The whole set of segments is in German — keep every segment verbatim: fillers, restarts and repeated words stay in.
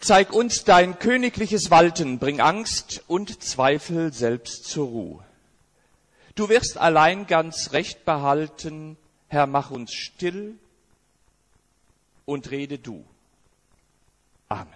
Zeig uns dein königliches Walten, bring Angst und Zweifel selbst zur Ruhe. Du wirst allein ganz recht behalten, Herr, mach uns still und rede du. Amen.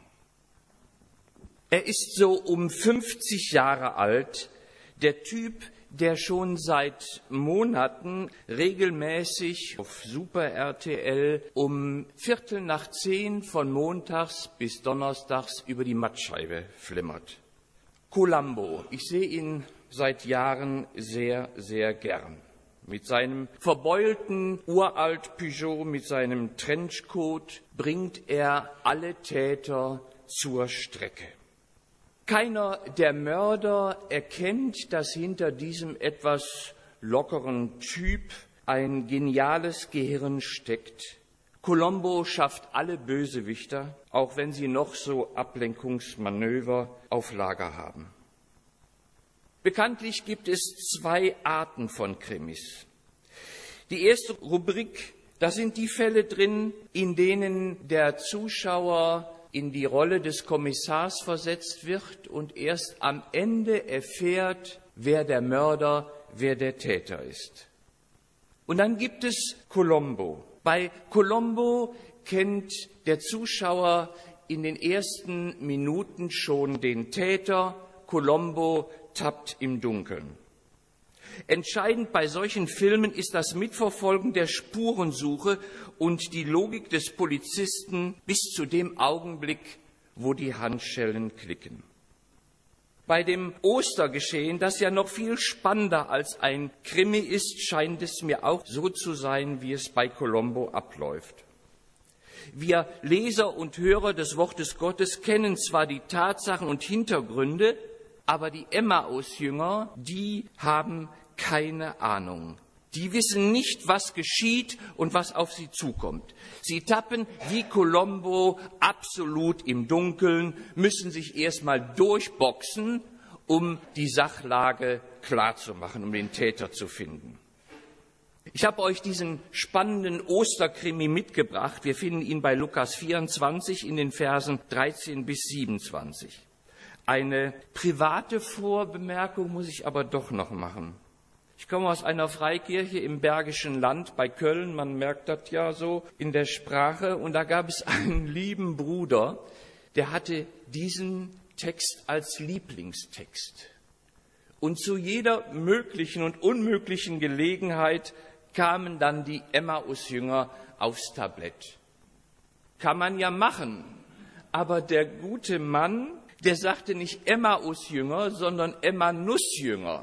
Er ist so um fünfzig Jahre alt, der Typ, der schon seit Monaten regelmäßig auf Super R T L um Viertel nach zehn von montags bis donnerstags über die Mattscheibe flimmert. Columbo, ich sehe ihn seit Jahren sehr, sehr gern. Mit seinem verbeulten uralt Peugeot, mit seinem Trenchcoat bringt er alle Täter zur Strecke. Keiner der Mörder erkennt, dass hinter diesem etwas lockeren Typ ein geniales Gehirn steckt. Columbo schafft alle Bösewichter, auch wenn sie noch so Ablenkungsmanöver auf Lager haben. Bekanntlich gibt es zwei Arten von Krimis. Die erste Rubrik, da sind die Fälle drin, in denen der Zuschauer in die Rolle des Kommissars versetzt wird und erst am Ende erfährt, wer der Mörder, wer der Täter ist. Und dann gibt es Columbo. Bei Columbo kennt der Zuschauer in den ersten Minuten schon den Täter. Columbo tappt im Dunkeln. Entscheidend bei solchen Filmen ist das Mitverfolgen der Spurensuche und die Logik des Polizisten bis zu dem Augenblick, wo die Handschellen klicken. Bei dem Ostergeschehen, das ja noch viel spannender als ein Krimi ist, scheint es mir auch so zu sein, wie es bei Columbo abläuft. Wir Leser und Hörer des Wortes Gottes kennen zwar die Tatsachen und Hintergründe, aber die Emmaus-Jünger, die haben keine Ahnung. Die wissen nicht, was geschieht und was auf sie zukommt. Sie tappen wie Columbo absolut im Dunkeln, müssen sich erstmal durchboxen, um die Sachlage klarzumachen, um den Täter zu finden. Ich habe euch diesen spannenden Osterkrimi mitgebracht. Wir finden ihn bei Lukas vierundzwanzig in den Versen dreizehn bis siebenundzwanzig. Eine private Vorbemerkung muss ich aber doch noch machen. Ich komme aus einer Freikirche im Bergischen Land bei Köln, man merkt das ja so in der Sprache, und da gab es einen lieben Bruder, der hatte diesen Text als Lieblingstext. Und zu jeder möglichen und unmöglichen Gelegenheit kamen dann die Emmaus-Jünger aufs Tablett. Kann man ja machen, aber der gute Mann, der sagte nicht Emmaus-Jünger, sondern Emmanus-Jünger.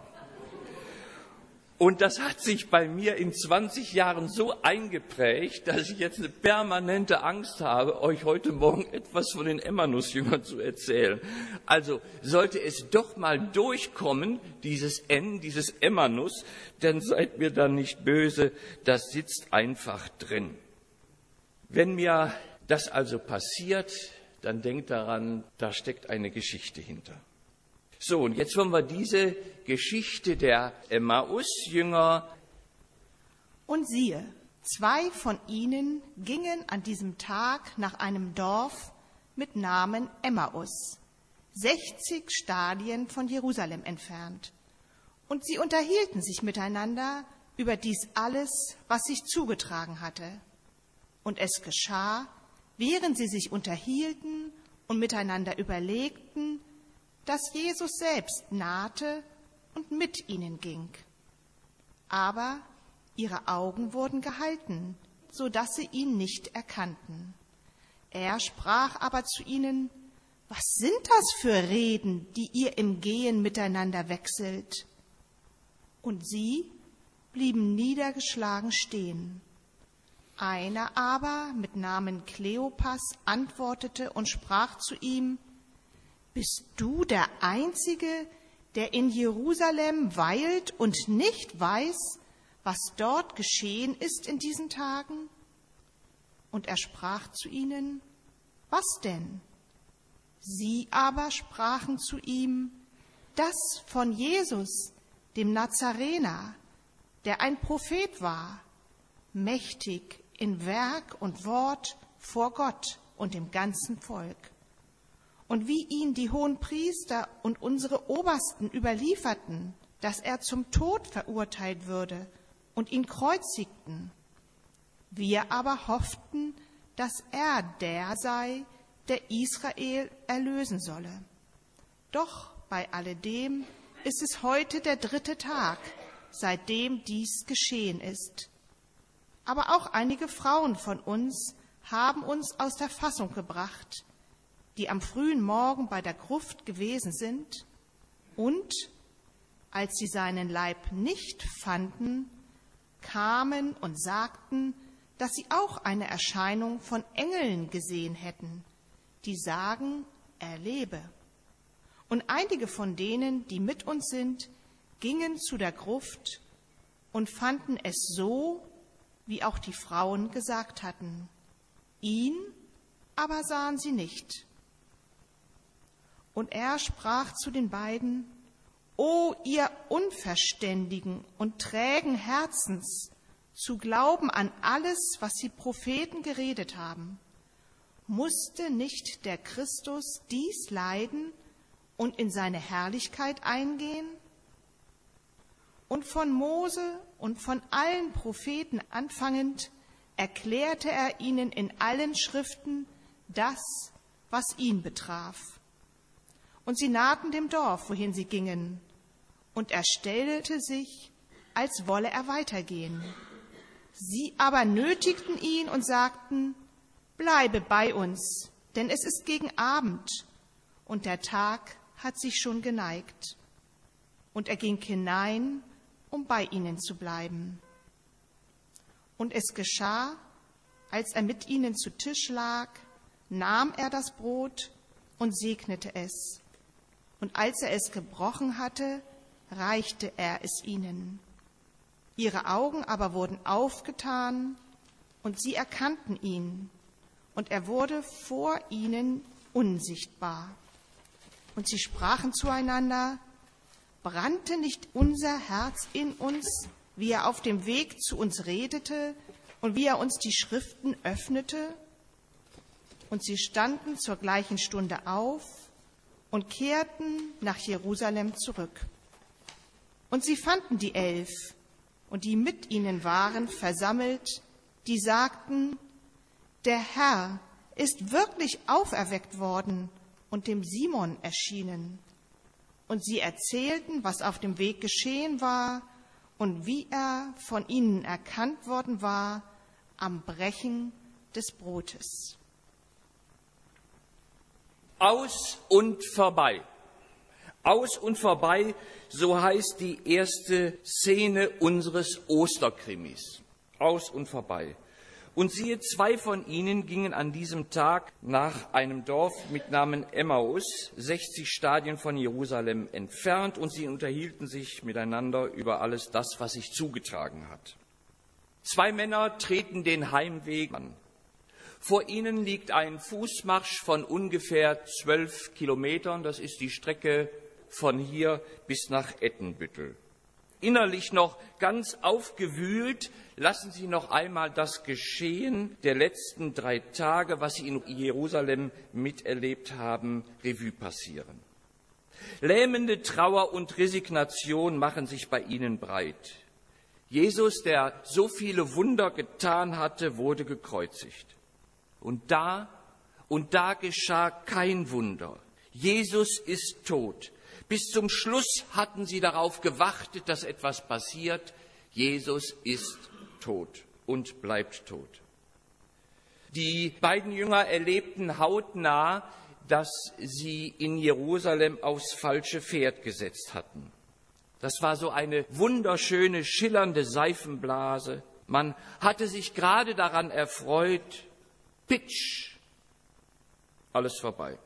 Und das hat sich bei mir in zwanzig Jahren so eingeprägt, dass ich jetzt eine permanente Angst habe, euch heute Morgen etwas von den Emmanus-Jüngern zu erzählen. Also sollte es doch mal durchkommen, dieses N, dieses Emmanus, dann seid mir dann nicht böse, das sitzt einfach drin. Wenn mir das also passiert, dann denkt daran, da steckt eine Geschichte hinter. So, und jetzt wollen wir diese Geschichte der Emmaus-Jünger. Und siehe, zwei von ihnen gingen an diesem Tag nach einem Dorf mit Namen Emmaus, sechzig Stadien von Jerusalem entfernt. Und sie unterhielten sich miteinander über dies alles, was sich zugetragen hatte. Und es geschah, während sie sich unterhielten und miteinander überlegten, dass Jesus selbst nahte und mit ihnen ging. Aber ihre Augen wurden gehalten, so dass sie ihn nicht erkannten. Er sprach aber zu ihnen: Was sind das für Reden, die ihr im Gehen miteinander wechselt? Und sie blieben niedergeschlagen stehen. Einer aber mit Namen Kleopas antwortete und sprach zu ihm: Bist du der Einzige, der in Jerusalem weilt und nicht weiß, was dort geschehen ist in diesen Tagen? Und er sprach zu ihnen: Was denn? Sie aber sprachen zu ihm: Das von Jesus, dem Nazarener, der ein Prophet war, mächtig in Werk und Wort vor Gott und dem ganzen Volk. und wie ihn die Hohenpriester und unsere Obersten überlieferten, dass er zum Tod verurteilt würde und ihn kreuzigten. Wir aber hofften, dass er der sei, der Israel erlösen solle. Doch bei alledem ist es heute der dritte Tag, seitdem dies geschehen ist. Aber auch einige Frauen von uns haben uns aus der Fassung gebracht, die am frühen Morgen bei der Gruft gewesen sind und, als sie seinen Leib nicht fanden, kamen und sagten, dass sie auch eine Erscheinung von Engeln gesehen hätten, die sagen, er lebe. Und einige von denen, die mit uns sind, gingen zu der Gruft und fanden es so, wie auch die Frauen gesagt hatten. Ihn aber sahen sie nicht. Und er sprach zu den beiden, O ihr unverständigen und trägen Herzens, zu glauben an alles, was die Propheten geredet haben. Musste nicht der Christus dies leiden und in seine Herrlichkeit eingehen? Und von Mose und von allen Propheten anfangend erklärte er ihnen in allen Schriften das, was ihn betraf. Und sie nahten dem Dorf, wohin sie gingen, und er stellte sich, als wolle er weitergehen. Sie aber nötigten ihn und sagten, bleibe bei uns, denn es ist gegen Abend, und der Tag hat sich schon geneigt. Und er ging hinein, um bei ihnen zu bleiben. Und es geschah, als er mit ihnen zu Tisch lag, nahm er das Brot und segnete es. Und als er es gebrochen hatte, reichte er es ihnen. Ihre Augen aber wurden aufgetan, und sie erkannten ihn, und er wurde vor ihnen unsichtbar. Und sie sprachen zueinander, brannte nicht unser Herz in uns, wie er auf dem Weg zu uns redete und wie er uns die Schriften öffnete? Und sie standen zur gleichen Stunde auf und kehrten nach Jerusalem zurück. Und sie fanden die Elf und die mit ihnen waren versammelt, die sagten, der Herr ist wirklich auferweckt worden und dem Simon erschienen. Und sie erzählten, was auf dem Weg geschehen war und wie er von ihnen erkannt worden war am Brechen des Brotes. Aus und vorbei. Aus und vorbei, so heißt die erste Szene unseres Osterkrimis. Aus und vorbei. Und siehe, zwei von ihnen gingen an diesem Tag nach einem Dorf mit Namen Emmaus, sechzig Stadien von Jerusalem entfernt, und sie unterhielten sich miteinander über alles das, was sich zugetragen hat. Zwei Männer treten den Heimweg an. Vor ihnen liegt ein Fußmarsch von ungefähr zwölf Kilometern. Das ist die Strecke von hier bis nach Ettenbüttel. Innerlich noch ganz aufgewühlt, lassen Sie noch einmal das Geschehen der letzten drei Tage, was Sie in Jerusalem miterlebt haben, Revue passieren. Lähmende Trauer und Resignation machen sich bei ihnen breit. Jesus, der so viele Wunder getan hatte, wurde gekreuzigt. Und da, und da geschah kein Wunder. Jesus ist tot. Bis zum Schluss hatten sie darauf gewartet, dass etwas passiert. Jesus ist tot und bleibt tot. Die beiden Jünger erlebten hautnah, dass sie in Jerusalem aufs falsche Pferd gesetzt hatten. Das war so eine wunderschöne, schillernde Seifenblase. Man hatte sich gerade daran erfreut. Pitsch, alles vorbei.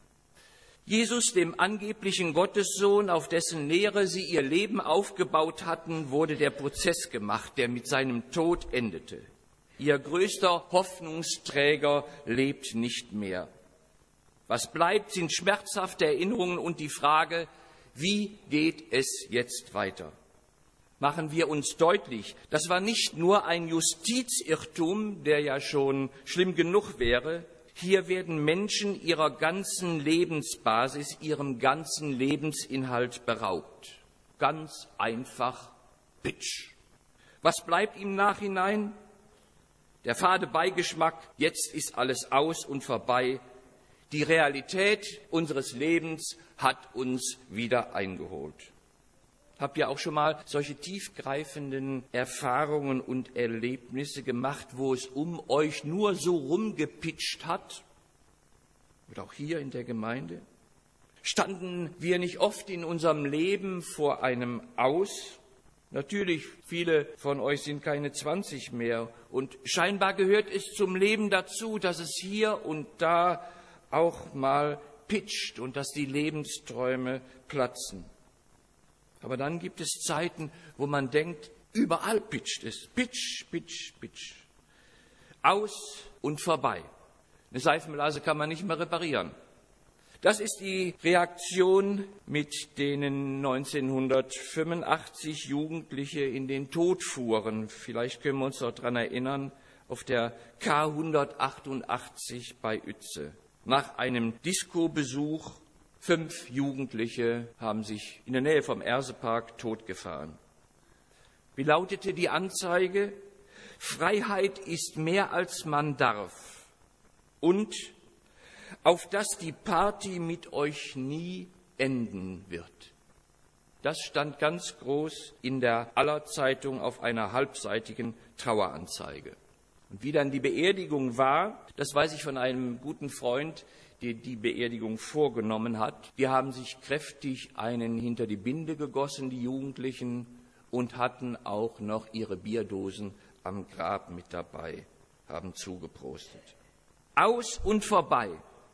Jesus, dem angeblichen Gottessohn, auf dessen Lehre sie ihr Leben aufgebaut hatten, wurde der Prozess gemacht, der mit seinem Tod endete. Ihr größter Hoffnungsträger lebt nicht mehr. Was bleibt, sind schmerzhafte Erinnerungen und die Frage, wie geht es jetzt weiter? Machen wir uns deutlich, das war nicht nur ein Justizirrtum, der ja schon schlimm genug wäre. Hier werden Menschen ihrer ganzen Lebensbasis, ihrem ganzen Lebensinhalt beraubt. Ganz einfach Pitsch. Was bleibt im Nachhinein? Der fade Beigeschmack, jetzt ist alles aus und vorbei. Die Realität unseres Lebens hat uns wieder eingeholt. Habt ihr auch schon mal solche tiefgreifenden Erfahrungen und Erlebnisse gemacht, wo es um euch nur so rumgepitcht hat? Oder auch hier in der Gemeinde? Standen wir nicht oft in unserem Leben vor einem Aus? Natürlich, viele von euch sind keine zwanzig mehr und scheinbar gehört es zum Leben dazu, dass es hier und da auch mal pitcht und dass die Lebensträume platzen. Aber dann gibt es Zeiten, wo man denkt, überall pitcht es. Pitsch, pitsch, pitsch. Aus und vorbei. Eine Seifenblase kann man nicht mehr reparieren. Das ist die Reaktion, mit denen neunzehnhundertfünfundachtzig Jugendliche in den Tod fuhren. Vielleicht können wir uns noch daran erinnern, auf der K hundertachtundachtzig bei Uetze. Nach einem Disco-Besuch, fünf Jugendliche haben sich in der Nähe vom Ersepark totgefahren. Wie lautete die Anzeige? Freiheit ist mehr als man darf. Und auf dass die Party mit euch nie enden wird. Das stand ganz groß in der Allerzeitung auf einer halbseitigen Traueranzeige. Und wie dann die Beerdigung war, das weiß ich von einem guten Freund, der die Beerdigung vorgenommen hat. Die haben sich kräftig einen hinter die Binde gegossen, die Jugendlichen, und hatten auch noch ihre Bierdosen am Grab mit dabei, haben zugeprostet. Aus und vorbei.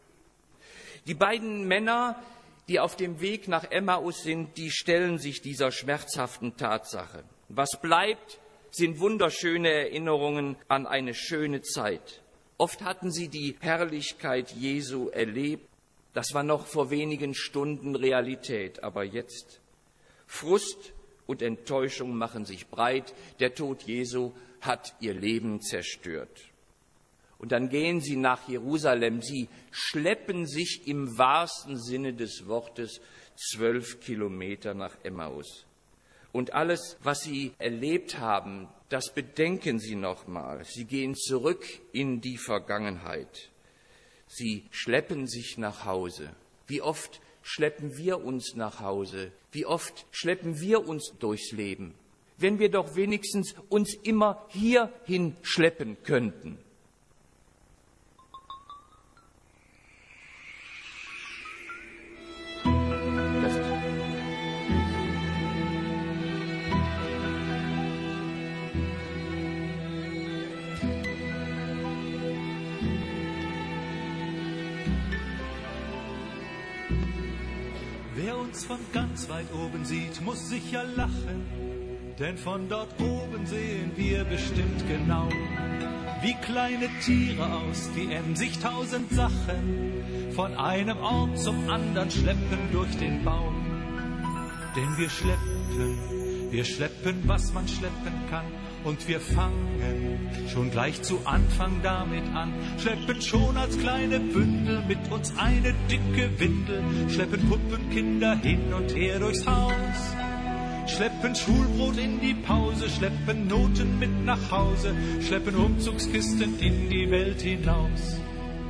Die beiden Männer, die auf dem Weg nach Emmaus sind, die stellen sich dieser schmerzhaften Tatsache. Was bleibt, sind wunderschöne Erinnerungen an eine schöne Zeit. Oft hatten sie die Herrlichkeit Jesu erlebt. Das war noch vor wenigen Stunden Realität, aber jetzt Frust und Enttäuschung machen sich breit. Der Tod Jesu hat ihr Leben zerstört. Und dann gehen sie nach Jerusalem. Sie schleppen sich im wahrsten Sinne des Wortes zwölf Kilometer nach Emmaus. Und alles, was sie erlebt haben, das bedenken sie nochmal. Sie gehen zurück in die Vergangenheit. Sie schleppen sich nach Hause. Wie oft schleppen wir uns nach Hause? Wie oft schleppen wir uns durchs Leben? Wenn wir doch wenigstens uns immer hierhin schleppen könnten. Wer uns von ganz weit oben sieht, muss sicher lachen, denn von dort oben sehen wir bestimmt genau, wie kleine Tiere aus, die emsig tausend Sachen von einem Ort zum anderen schleppen durch den Baum. Denn wir schleppen, wir schleppen, was man schleppen kann, und wir fangen schon gleich zu Anfang damit an. Schleppen schon als kleine Bündel mit uns eine dicke Windel, schleppen Puppenkinder hin und her durchs Haus, schleppen Schulbrot in die Pause, schleppen Noten mit nach Hause, schleppen Umzugskisten in die Welt hinaus.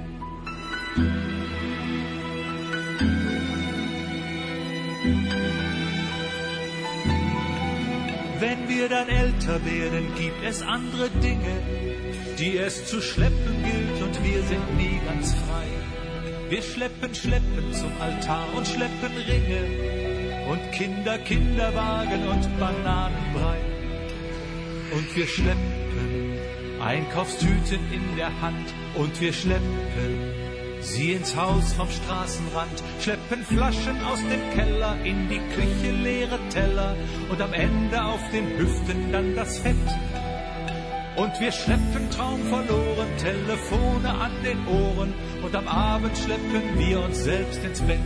Wenn wir dann älter werden, gibt es andere Dinge, die es zu schleppen gilt, und wir sind nie ganz frei. Wir schleppen, schleppen zum Altar und schleppen Ringe und Kinder, Kinderwagen und Bananenbrei. Und wir schleppen Einkaufstüten in der Hand und wir schleppen sie ins Haus vom Straßenrand, schleppen Flaschen aus dem Keller in die Küche, leere Teller und am Ende auf den Hüften dann das Fett. Und wir schleppen Traum verloren, Telefone an den Ohren und am Abend schleppen wir uns selbst ins Bett.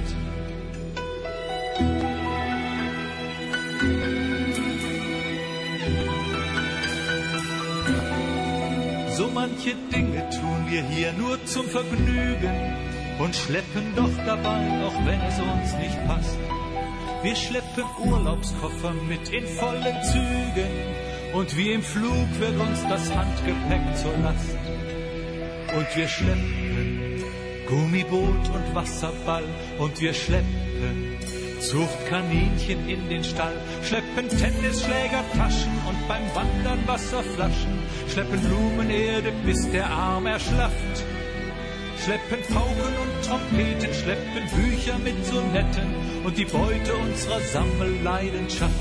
So manch Manche Dinge tun wir hier nur zum Vergnügen und schleppen doch dabei, auch wenn es uns nicht passt. Wir schleppen Urlaubskoffer mit in vollen Zügen und wie im Flug wird uns das Handgepäck zur Last. Und wir schleppen Gummiboot und Wasserball und wir schleppen Zuchtkaninchen in den Stall, schleppen Tennisschläger, Taschen und beim Wandern Wasserflaschen, schleppen Blumenerde, bis der Arm erschlafft. Schleppen Pauken und Trompeten, schleppen Bücher mit Sonetten und die Beute unserer Sammelleidenschaft.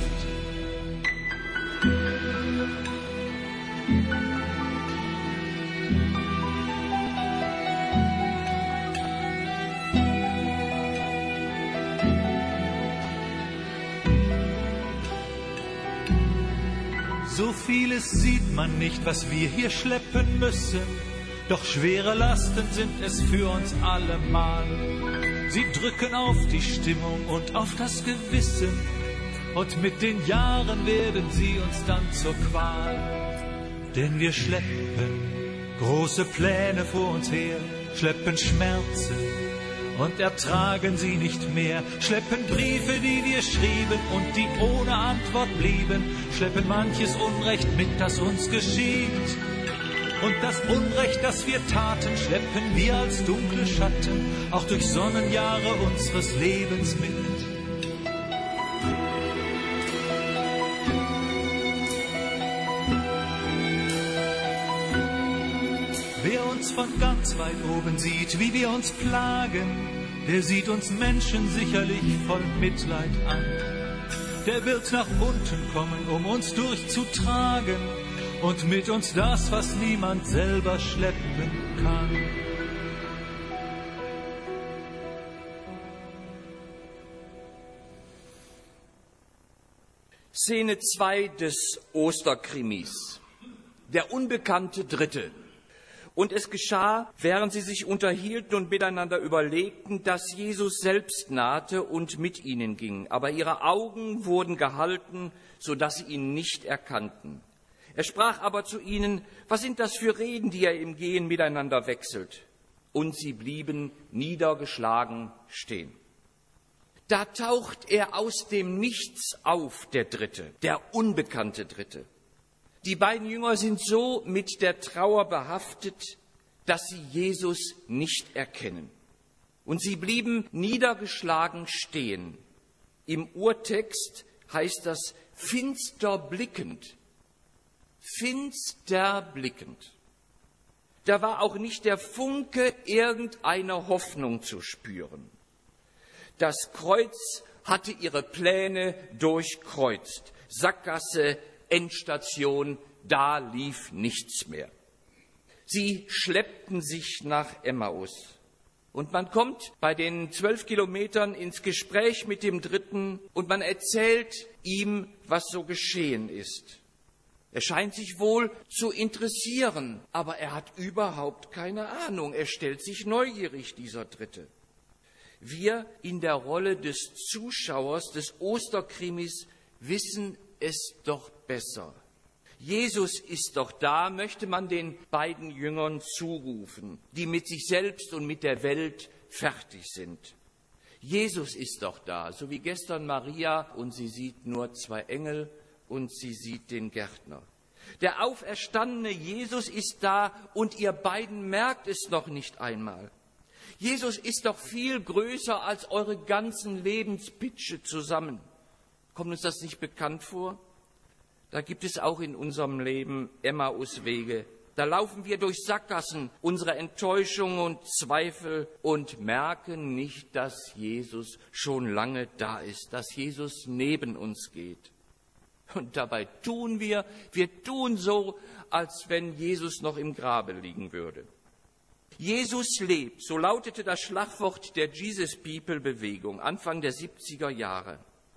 So vieles sieht man nicht, was wir hier schleppen müssen. Doch schwere Lasten sind es für uns allemal. Sie drücken auf die Stimmung und auf das Gewissen. Und mit den Jahren werden sie uns dann zur Qual. Denn wir schleppen große Pläne vor uns her, schleppen Schmerzen und ertragen sie nicht mehr. Schleppen Briefe, die wir schrieben und die ohne Antwort blieben. Schleppen manches Unrecht mit, das uns geschieht. Und das Unrecht, das wir taten, schleppen wir als dunkle Schatten auch durch Sonnenjahre unseres Lebens mit. Wer uns von ganz weit oben sieht, wie wir uns plagen, der sieht uns Menschen sicherlich voll Mitleid an. Der wird nach unten kommen, um uns durchzutragen und mit uns das, was niemand selber schleppen kann. Szene zwei des Osterkrimis. Der unbekannte Dritte. Und es geschah, während sie sich unterhielten und miteinander überlegten, dass Jesus selbst nahte und mit ihnen ging. Aber ihre Augen wurden gehalten, sodass sie ihn nicht erkannten. Er sprach aber zu ihnen: Was sind das für Reden, die ihr im Gehen miteinander wechselt? Und sie blieben niedergeschlagen stehen. Da taucht er aus dem Nichts auf, der Dritte, der unbekannte Dritte. Die beiden Jünger sind so mit der Trauer behaftet, dass sie Jesus nicht erkennen. Und sie blieben niedergeschlagen stehen. Im Urtext heißt das finster blickend. Finster blickend. Da war auch nicht der Funke irgendeiner Hoffnung zu spüren. Das Kreuz hatte ihre Pläne durchkreuzt. Sackgasse, Endstation, da lief nichts mehr. Sie schleppten sich nach Emmaus. Und man kommt bei den zwölf Kilometern ins Gespräch mit dem Dritten und man erzählt ihm, was so geschehen ist. Er scheint sich wohl zu interessieren, aber er hat überhaupt keine Ahnung. Er stellt sich neugierig, dieser Dritte. Wir in der Rolle des Zuschauers des Osterkrimis wissen es doch besser. Jesus ist doch da, möchte man den beiden Jüngern zurufen, die mit sich selbst und mit der Welt fertig sind. Jesus ist doch da, so wie gestern Maria, und sie sieht nur zwei Engel und sie sieht den Gärtner. Der auferstandene Jesus ist da und ihr beiden merkt es noch nicht einmal. Jesus ist doch viel größer als eure ganzen Lebenspitsche zusammen. Kommt uns das nicht bekannt vor? Da gibt es auch in unserem Leben Emmauswege. Da laufen wir durch Sackgassen unserer Enttäuschung und Zweifel und merken nicht, dass Jesus schon lange da ist, dass Jesus neben uns geht. Und dabei tun wir, wir tun so, als wenn Jesus noch im Grabe liegen würde. Jesus lebt, so lautete das Schlagwort der Jesus People Bewegung Anfang der siebziger Jahre.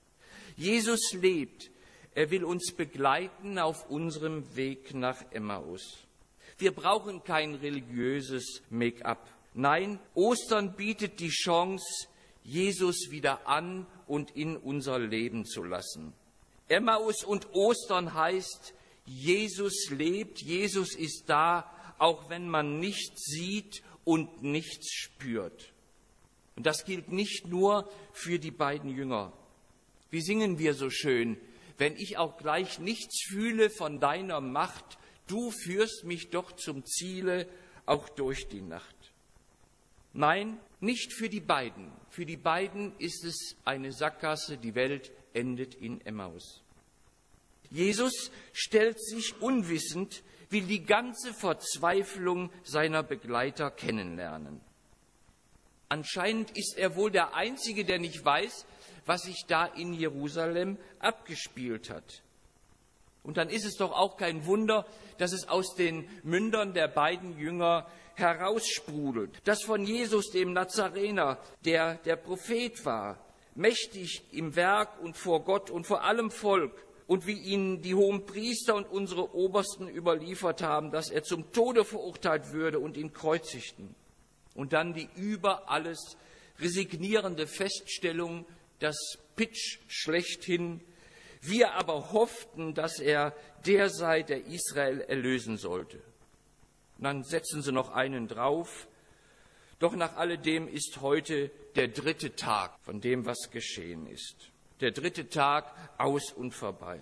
Jesus lebt, er will uns begleiten auf unserem Weg nach Emmaus. Wir brauchen kein religiöses Make-up. Nein, Ostern bietet die Chance, Jesus wieder an und in unser Leben zu lassen. Emmaus und Ostern heißt, Jesus lebt, Jesus ist da, auch wenn man nichts sieht und nichts spürt. Und das gilt nicht nur für die beiden Jünger. Wie singen wir so schön? Wenn ich auch gleich nichts fühle von deiner Macht, du führst mich doch zum Ziele, auch durch die Nacht. Nein, nicht für die beiden. Für die beiden ist es eine Sackgasse, die Welt endet in Emmaus. Jesus stellt sich unwissend, will die ganze Verzweiflung seiner Begleiter kennenlernen. Anscheinend ist er wohl der Einzige, der nicht weiß, was sich da in Jerusalem abgespielt hat. Und dann ist es doch auch kein Wunder, dass es aus den Mündern der beiden Jünger heraussprudelt, dass von Jesus, dem Nazarener, der der Prophet war, mächtig im Werk und vor Gott und vor allem Volk, und wie ihn die hohen Priester und unsere Obersten überliefert haben, dass er zum Tode verurteilt würde und ihn kreuzigten. Und dann die über alles resignierende Feststellung, das Pitch schlechthin. Wir aber hofften, dass er der sei, der Israel erlösen sollte. Und dann setzen sie noch einen drauf. Doch nach alledem ist heute der dritte Tag von dem, was geschehen ist. Der dritte Tag aus und vorbei.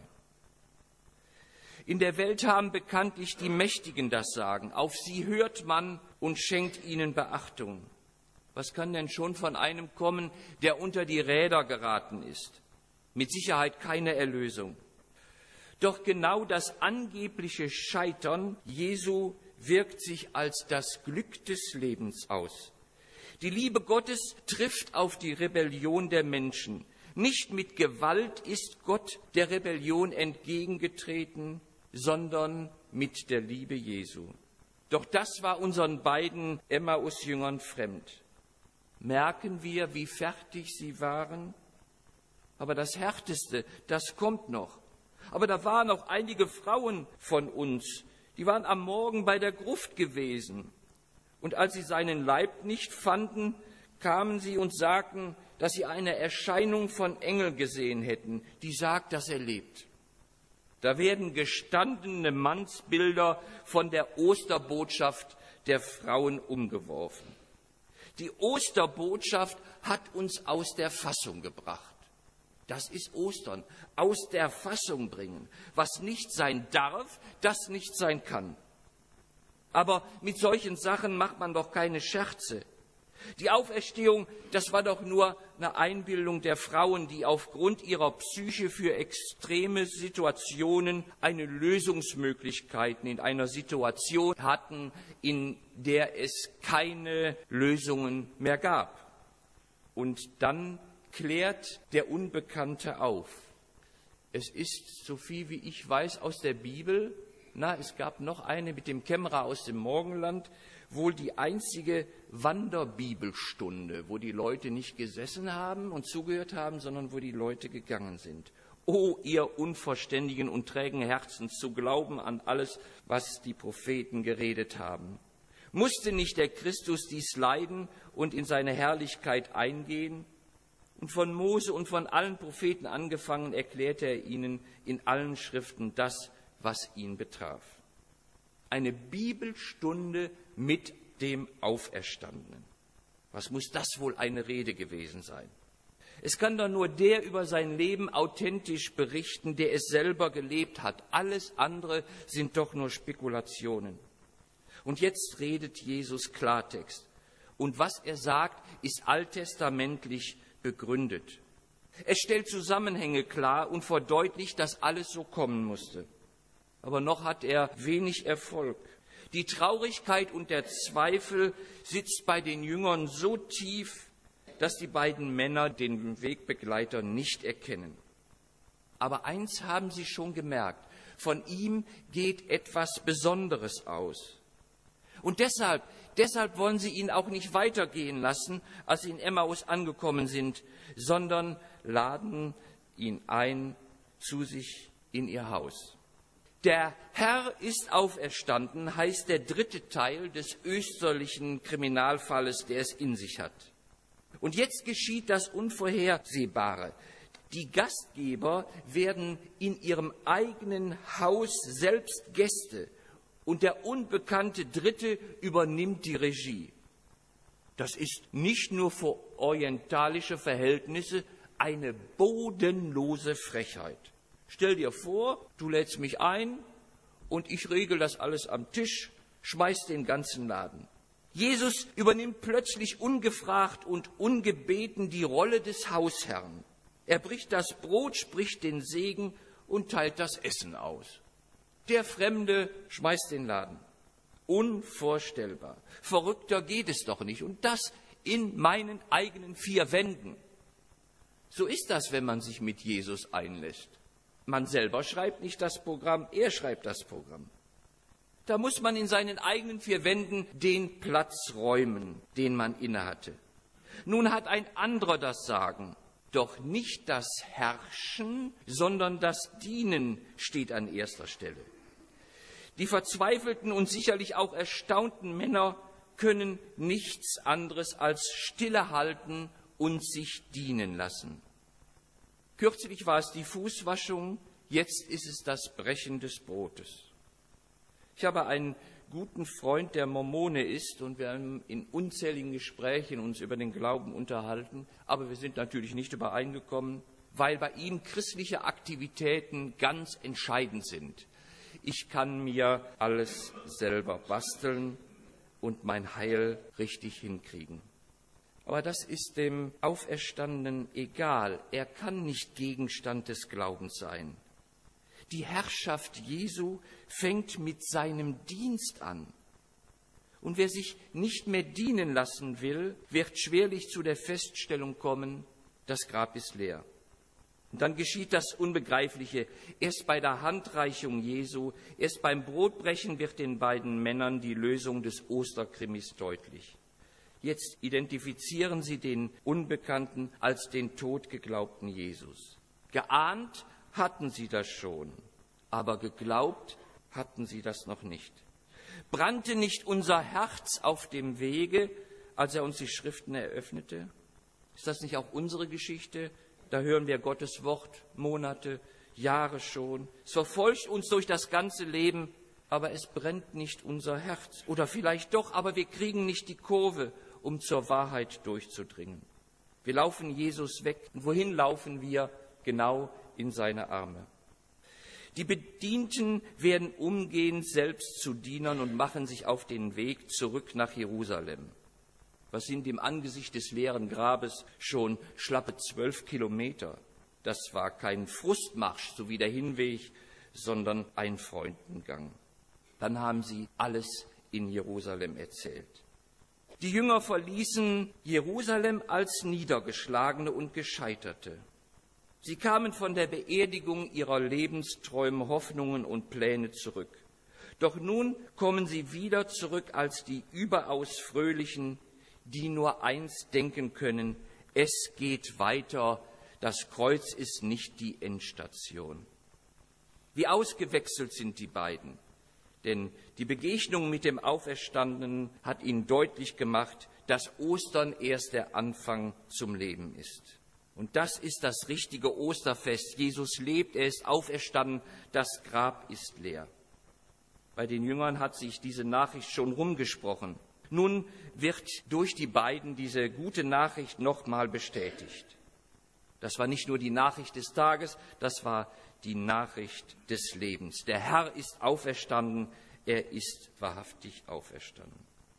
In der Welt haben bekanntlich die Mächtigen das Sagen. Auf sie hört man und schenkt ihnen Beachtung. Was kann denn schon von einem kommen, der unter die Räder geraten ist? Mit Sicherheit keine Erlösung. Doch genau das angebliche Scheitern Jesu wirkt sich als das Glück des Lebens aus. Die Liebe Gottes trifft auf die Rebellion der Menschen. Nicht mit Gewalt ist Gott der Rebellion entgegengetreten, sondern mit der Liebe Jesu. Doch das war unseren beiden Emmaus-Jüngern fremd. Merken wir, wie fertig sie waren? Aber das Härteste, das kommt noch. Aber da waren auch einige Frauen von uns, die waren am Morgen bei der Gruft gewesen. Und als sie seinen Leib nicht fanden, kamen sie und sagten, dass sie eine Erscheinung von Engel gesehen hätten, die sagt, dass er lebt. Da werden gestandene Mannsbilder von der Osterbotschaft der Frauen umgeworfen. Die Osterbotschaft hat uns aus der Fassung gebracht. Das ist Ostern, aus der Fassung bringen. Was nicht sein darf, das nicht sein kann. Aber mit solchen Sachen macht man doch keine Scherze. Die Auferstehung, das war doch nur eine Einbildung der Frauen, die aufgrund ihrer Psyche für extreme Situationen eine Lösungsmöglichkeit in einer Situation hatten, in der es keine Lösungen mehr gab. Und dann klärt der Unbekannte auf. Es ist, so viel wie ich weiß, aus der Bibel, na, es gab noch eine mit dem Kämmerer aus dem Morgenland, wohl die einzige Wanderbibelstunde, wo die Leute nicht gesessen haben und zugehört haben, sondern wo die Leute gegangen sind. O ihr unverständigen und trägen Herzens, zu glauben an alles, was die Propheten geredet haben. Musste nicht der Christus dies leiden und in seine Herrlichkeit eingehen? Und von Mose und von allen Propheten angefangen erklärte er ihnen in allen Schriften das, was ihn betraf. Eine Bibelstunde mit dem Auferstandenen. Was muss das wohl eine Rede gewesen sein? Es kann doch nur der über sein Leben authentisch berichten, der es selber gelebt hat. Alles andere sind doch nur Spekulationen. Und jetzt redet Jesus Klartext. Und was er sagt, ist alttestamentlich begründet. Es stellt Zusammenhänge klar und verdeutlicht, dass alles so kommen musste. Aber noch hat er wenig Erfolg. Die Traurigkeit und der Zweifel sitzt bei den Jüngern so tief, dass die beiden Männer den Wegbegleiter nicht erkennen. Aber eins haben sie schon gemerkt: Von ihm geht etwas Besonderes aus. Und deshalb, deshalb wollen sie ihn auch nicht weitergehen lassen, als sie in Emmaus angekommen sind, sondern laden ihn ein zu sich in ihr Haus. Der Herr ist auferstanden, heißt der dritte Teil des österlichen Kriminalfalles, der es in sich hat. Und jetzt geschieht das Unvorhersehbare. Die Gastgeber werden in ihrem eigenen Haus selbst Gäste und der unbekannte Dritte übernimmt die Regie. Das ist nicht nur für orientalische Verhältnisse eine bodenlose Frechheit. Stell dir vor, du lädst mich ein und ich regel das alles am Tisch, schmeiß den ganzen Laden. Jesus übernimmt plötzlich ungefragt und ungebeten die Rolle des Hausherrn. Er bricht das Brot, spricht den Segen und teilt das Essen aus. Der Fremde schmeißt den Laden. Unvorstellbar. Verrückter geht es doch nicht. Und das in meinen eigenen vier Wänden. So ist das, wenn man sich mit Jesus einlässt. Man selber schreibt nicht das Programm, er schreibt das Programm. Da muss man in seinen eigenen vier Wänden den Platz räumen, den man innehatte. Nun hat ein anderer das Sagen. Doch nicht das Herrschen, sondern das Dienen steht an erster Stelle. Die verzweifelten und sicherlich auch erstaunten Männer können nichts anderes als stillehalten und sich dienen lassen. Kürzlich war es die Fußwaschung, jetzt ist es das Brechen des Brotes. Ich habe einen guten Freund, der Mormone ist, und wir haben in unzähligen Gesprächen uns über den Glauben unterhalten, aber wir sind natürlich nicht übereingekommen, weil bei ihm christliche Aktivitäten ganz entscheidend sind. Ich kann mir alles selber basteln und mein Heil richtig hinkriegen. Aber das ist dem Auferstandenen egal. Er kann nicht Gegenstand des Glaubens sein. Die Herrschaft Jesu fängt mit seinem Dienst an. Und wer sich nicht mehr dienen lassen will, wird schwerlich zu der Feststellung kommen, das Grab ist leer. Und dann geschieht das Unbegreifliche. Erst bei der Handreichung Jesu, erst beim Brotbrechen wird den beiden Männern die Lösung des Osterkrimis deutlich. Jetzt identifizieren sie den Unbekannten als den tot geglaubten Jesus. Geahnt hatten sie das schon, aber geglaubt hatten sie das noch nicht. Brannte nicht unser Herz auf dem Wege, als er uns die Schriften eröffnete? Ist das nicht auch unsere Geschichte? Da hören wir Gottes Wort Monate, Jahre schon. Es verfolgt uns durch das ganze Leben, aber es brennt nicht unser Herz. Oder vielleicht doch, aber wir kriegen nicht die Kurve, um zur Wahrheit durchzudringen. Wir laufen Jesus weg. Und wohin laufen wir? Genau in seine Arme. Die Bedienten werden umgehend selbst zu Dienern und machen sich auf den Weg zurück nach Jerusalem. Was sind im Angesicht des leeren Grabes schon schlappe zwölf Kilometer? Das war kein Frustmarsch, so wie der Hinweg, sondern ein Freundengang. Dann haben sie alles in Jerusalem erzählt. Die Jünger verließen Jerusalem als Niedergeschlagene und Gescheiterte. Sie kamen von der Beerdigung ihrer Lebensträume, Hoffnungen und Pläne zurück. Doch nun kommen sie wieder zurück als die überaus Fröhlichen, die nur eins denken können: Es geht weiter, das Kreuz ist nicht die Endstation. Wie ausgewechselt sind die beiden, denn die Begegnung mit dem Auferstandenen hat ihnen deutlich gemacht, dass Ostern erst der Anfang zum Leben ist. Und das ist das richtige Osterfest. Jesus lebt, er ist auferstanden, das Grab ist leer. Bei den Jüngern hat sich diese Nachricht schon rumgesprochen. Nun wird durch die beiden diese gute Nachricht nochmal bestätigt. Das war nicht nur die Nachricht des Tages, das war die Nachricht des Lebens. Der Herr ist auferstanden, er ist wahrhaftig auferstanden.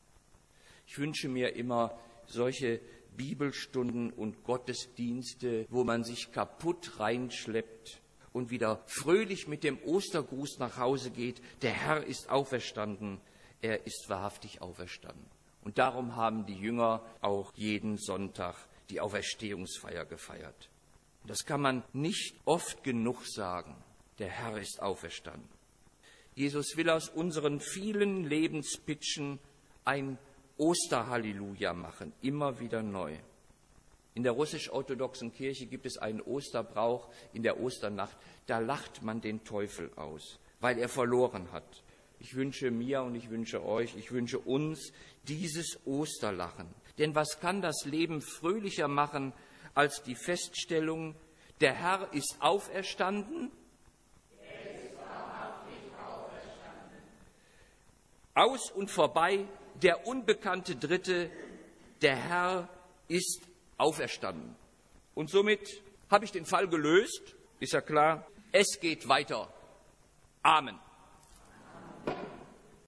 Ich wünsche mir immer solche Bibelstunden und Gottesdienste, wo man sich kaputt reinschleppt und wieder fröhlich mit dem Ostergruß nach Hause geht. Der Herr ist auferstanden, er ist wahrhaftig auferstanden. Und darum haben die Jünger auch jeden Sonntag die Auferstehungsfeier gefeiert. Und das kann man nicht oft genug sagen. Der Herr ist auferstanden. Jesus will aus unseren vielen Lebenspitchen ein Osterhalleluja machen, immer wieder neu. In der russisch-orthodoxen Kirche gibt es einen Osterbrauch in der Osternacht. Da lacht man den Teufel aus, weil er verloren hat. Ich wünsche mir und ich wünsche euch, ich wünsche uns dieses Osterlachen. Denn was kann das Leben fröhlicher machen als die Feststellung, der Herr ist auferstanden? Er ist wahrhaftig auferstanden. Aus und vorbei, der unbekannte Dritte, der Herr ist auferstanden. Und somit habe ich den Fall gelöst, ist ja klar, es geht weiter. Amen.